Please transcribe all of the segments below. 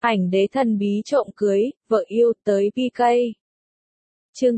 Ảnh đế thần bí trộm cưới, vợ yêu tới PK. Chương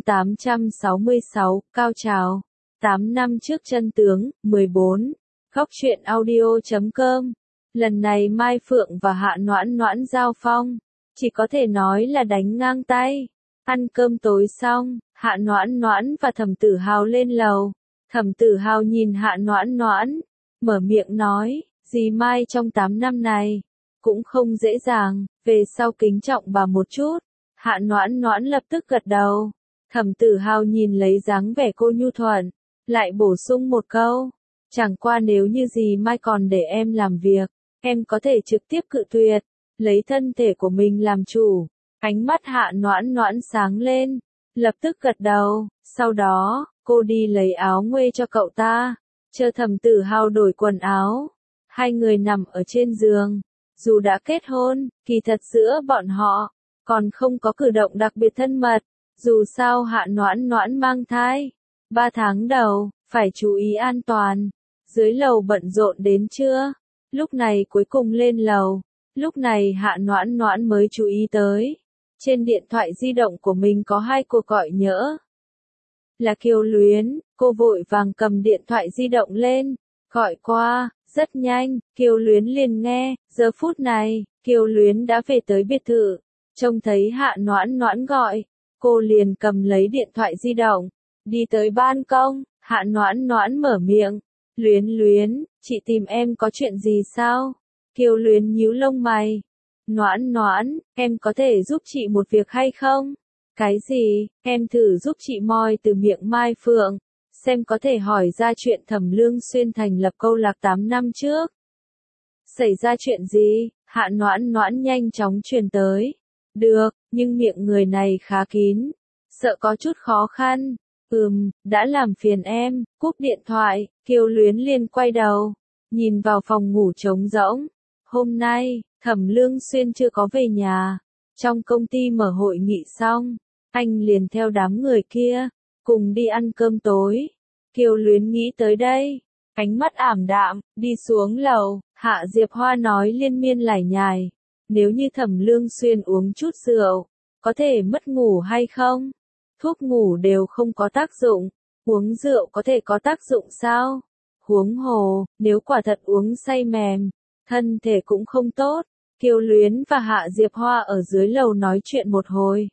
866, cao trào. 8 năm trước chân tướng, 14. Góc truyện audio.com. Lần này Mai Phượng và Hạ Noãn Noãn giao phong, chỉ có thể nói là đánh ngang tay. Ăn cơm tối xong, Hạ Noãn Noãn và Thẩm Tử Hào lên lầu. Thẩm Tử Hào nhìn Hạ Noãn Noãn, mở miệng nói, dì Mai trong 8 năm này cũng không dễ dàng, về sau kính trọng bà một chút. Hạ Noãn Noãn lập tức gật đầu. Thẩm Tử Hào nhìn lấy dáng vẻ cô nhu thuận, lại bổ sung một câu, chẳng qua nếu như dì Mai còn để em làm việc, em có thể trực tiếp cự tuyệt, lấy thân thể của mình làm chủ. Ánh mắt Hạ Noãn Noãn sáng lên, lập tức gật đầu, sau đó, cô đi lấy áo nguê cho cậu ta, chờ Thẩm Tử Hào đổi quần áo. Hai người nằm ở trên giường, dù đã kết hôn, kỳ thật giữa bọn họ còn không có cử động đặc biệt thân mật, dù sao Hạ Noãn Noãn mang thai. 3 tháng đầu, phải chú ý an toàn. Dưới lầu bận rộn đến trưa, lúc này cuối cùng lên lầu, lúc này Hạ Noãn Noãn mới chú ý tới. Trên điện thoại di động của mình có 2 cuộc gọi nhỡ. Là Kiều Luyến, cô vội vàng cầm điện thoại di động lên, gọi qua, rất nhanh, Kiều Luyến liền nghe, giờ phút này, Kiều Luyến đã về tới biệt thự, trông thấy Hạ Noãn Noãn gọi, cô liền cầm lấy điện thoại di động, đi tới ban công, Hạ Noãn Noãn mở miệng, Luyến Luyến, chị tìm em có chuyện gì sao? Kiều Luyến nhíu lông mày, Noãn Noãn, em có thể giúp chị một việc hay không? Cái gì, em thử giúp chị moi từ miệng Mai Phượng, xem có thể hỏi ra chuyện Thẩm Lương Xuyên thành lập câu lạc 8 năm trước. Xảy ra chuyện gì? Hạ Noãn Noãn nhanh chóng truyền tới. Được, nhưng miệng người này khá kín, sợ có chút khó khăn. Đã làm phiền em, cúp điện thoại, Kiều Luyến liền quay đầu, nhìn vào phòng ngủ trống rỗng. Hôm nay, Thẩm Lương Xuyên chưa có về nhà, trong công ty mở hội nghị xong, anh liền theo đám người kia, cùng đi ăn cơm tối. Kiều Luyến nghĩ tới đây, ánh mắt ảm đạm, đi xuống lầu, Hạ Diệp Hoa nói liên miên lải nhải. Nếu như Thẩm Lương Xuyên uống chút rượu, có thể mất ngủ hay không? Thuốc ngủ đều không có tác dụng, uống rượu có thể có tác dụng sao? Huống hồ, nếu quả thật uống say mềm, thân thể cũng không tốt. Kiều Luyến và Hạ Diệp Hoa ở dưới lầu nói chuyện một hồi.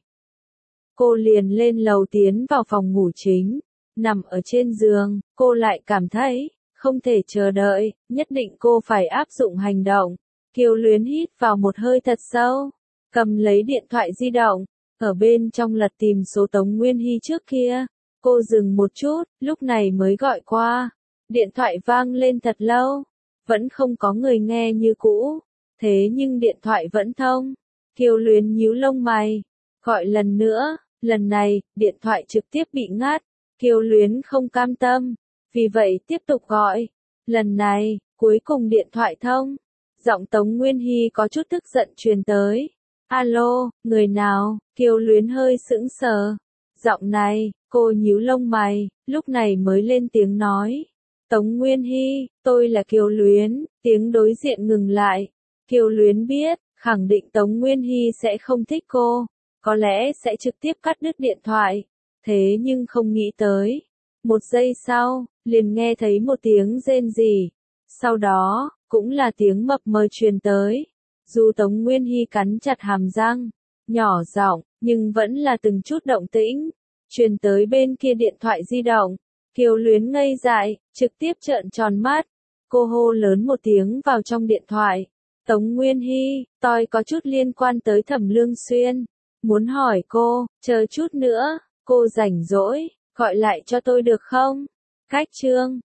Cô liền lên lầu tiến vào phòng ngủ chính, nằm ở trên giường, cô lại cảm thấy, không thể chờ đợi, nhất định cô phải áp dụng hành động. Kiều Luyến hít vào một hơi thật sâu, cầm lấy điện thoại di động, ở bên trong lật tìm số Tống Nguyên Hy trước kia. Cô dừng một chút, lúc này mới gọi qua. Điện thoại vang lên thật lâu, vẫn không có người nghe như cũ, thế nhưng điện thoại vẫn thông. Kiều Luyến nhíu lông mày, gọi lần nữa, lần này, điện thoại trực tiếp bị ngắt. Kiều Luyến không cam tâm, vì vậy tiếp tục gọi. Lần này, cuối cùng điện thoại thông. Giọng Tống Nguyên Hy có chút tức giận truyền tới. Alo, người nào? Kiều Luyến hơi sững sờ. Giọng này, cô nhíu lông mày, lúc này mới lên tiếng nói. Tống Nguyên Hy, tôi là Kiều Luyến, tiếng đối diện ngừng lại. Kiều Luyến biết, khẳng định Tống Nguyên Hy sẽ không thích cô, có lẽ sẽ trực tiếp cắt đứt điện thoại. Thế nhưng không nghĩ tới. Một giây sau, liền nghe thấy một tiếng rên rỉ. Sau đó, cũng là tiếng mập mờ truyền tới. Dù Tống Nguyên Hy cắn chặt hàm răng, nhỏ giọng, nhưng vẫn là từng chút động tĩnh, truyền tới bên kia điện thoại di động. Kiều Luyến ngây dại, trực tiếp trợn tròn mắt. Cô hô lớn một tiếng vào trong điện thoại. Tống Nguyên Hy, tôi có chút liên quan tới Thẩm Lương Xuyên. Muốn hỏi cô, chờ chút nữa, cô rảnh rỗi, gọi lại cho tôi được không? Cách chương